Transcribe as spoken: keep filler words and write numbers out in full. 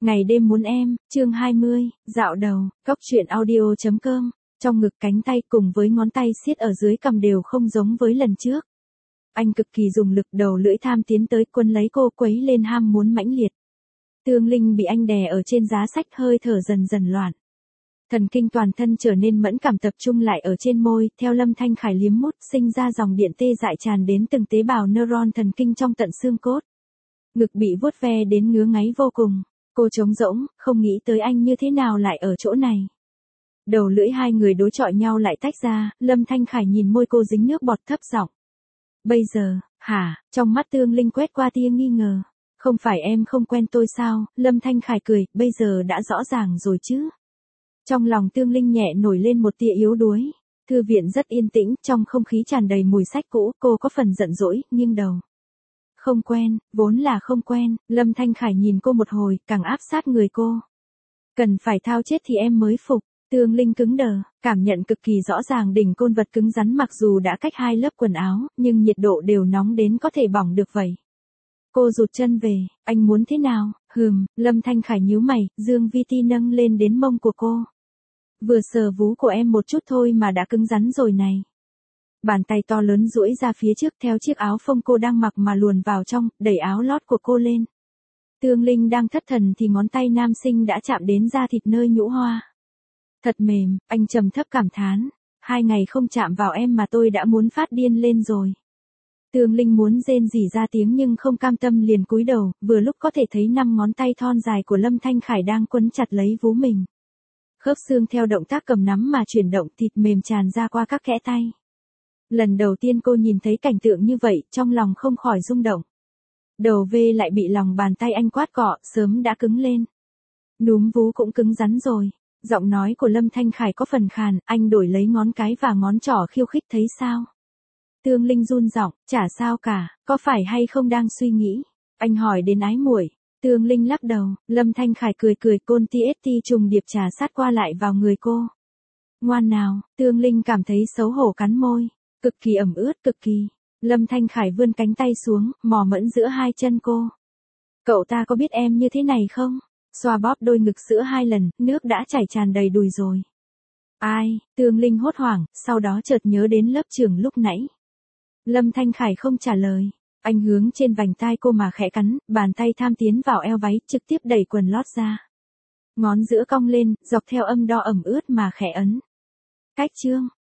Ngày đêm muốn em, chương hai mươi, dạo đầu, cốc truyện audio chấm com, trong ngực cánh tay cùng với ngón tay siết ở dưới cằm đều không giống với lần trước. Anh cực kỳ dùng lực, đầu lưỡi tham tiến tới quấn lấy cô, quấy lên ham muốn mãnh liệt. Tương Linh bị anh đè ở trên giá sách, hơi thở dần dần loạn. Thần kinh toàn thân trở nên mẫn cảm, tập trung lại ở trên môi, theo Lâm Thanh Khải liếm mút, sinh ra dòng điện tê dại tràn đến từng tế bào neuron thần kinh trong tận xương cốt. Ngực bị vuốt ve đến ngứa ngáy vô cùng. Cô trống rỗng, không nghĩ tới anh như thế nào lại ở chỗ này. Đầu lưỡi hai người đối chọi nhau lại tách ra, Lâm Thanh Khải nhìn môi cô dính nước bọt, thấp giọng. Bây giờ, hả? Trong mắt Tương Linh quét qua tia nghi ngờ. Không phải em không quen tôi sao? Lâm Thanh Khải cười, bây giờ đã rõ ràng rồi chứ. Trong lòng Tương Linh nhẹ nổi lên một tia yếu đuối. Thư viện rất yên tĩnh, trong không khí tràn đầy mùi sách cũ, cô có phần giận dỗi, nghiêng đầu. Không quen, vốn là không quen, Lâm Thanh Khải nhìn cô một hồi, càng áp sát người cô. Cần phải thao chết thì em mới phục. Tương Linh cứng đờ, cảm nhận cực kỳ rõ ràng đỉnh côn vật cứng rắn, mặc dù đã cách hai lớp quần áo, nhưng nhiệt độ đều nóng đến có thể bỏng được vậy. Cô rụt chân về, anh muốn thế nào? Hừm, Lâm Thanh Khải nhíu mày, Dương Vi Ti nâng lên đến mông của cô. Vừa sờ vú của em một chút thôi mà đã cứng rắn rồi này. Bàn tay to lớn duỗi ra phía trước theo chiếc áo phông cô đang mặc mà luồn vào trong, đẩy áo lót của cô lên. Tương Linh đang thất thần thì ngón tay nam sinh đã chạm đến da thịt nơi nhũ hoa. Thật mềm, anh trầm thấp cảm thán. Hai ngày không chạm vào em mà tôi đã muốn phát điên lên rồi. Tương Linh muốn rên rỉ ra tiếng nhưng không cam tâm, liền cúi đầu, vừa lúc có thể thấy năm ngón tay thon dài của Lâm Thanh Khải đang quấn chặt lấy vú mình. Khớp xương theo động tác cầm nắm mà chuyển động, thịt mềm tràn ra qua các kẽ tay. Lần đầu tiên cô nhìn thấy cảnh tượng như vậy, trong lòng không khỏi rung động. Đầu V lại bị lòng bàn tay anh quát cọ, sớm đã cứng lên. Núm vú cũng cứng rắn rồi. Giọng nói của Lâm Thanh Khải có phần khàn, anh đổi lấy ngón cái và ngón trỏ khiêu khích, thấy sao? Tương Linh run giọng, chả sao cả, có phải hay không đang suy nghĩ? Anh hỏi đến ái muội. Tương Linh lắc đầu, Lâm Thanh Khải cười cười, côn ti ết ti trùng điệp trà sát qua lại vào người cô. Ngoan nào, Tương Linh cảm thấy xấu hổ cắn môi. Cực kỳ ẩm ướt, cực kỳ. Lâm Thanh Khải vươn cánh tay xuống, mò mẫm giữa hai chân cô. Cậu ta có biết em như thế này không? Xoa bóp đôi ngực sữa hai lần, nước đã chảy tràn đầy đùi rồi. Ai? Tương Linh hốt hoảng, sau đó chợt nhớ đến lớp trưởng lúc nãy. Lâm Thanh Khải không trả lời. Anh hướng trên vành tai cô mà khẽ cắn, bàn tay tham tiến vào eo váy, trực tiếp đẩy quần lót ra. Ngón giữa cong lên, dọc theo âm đo ẩm ướt mà khẽ ấn. Cách chương.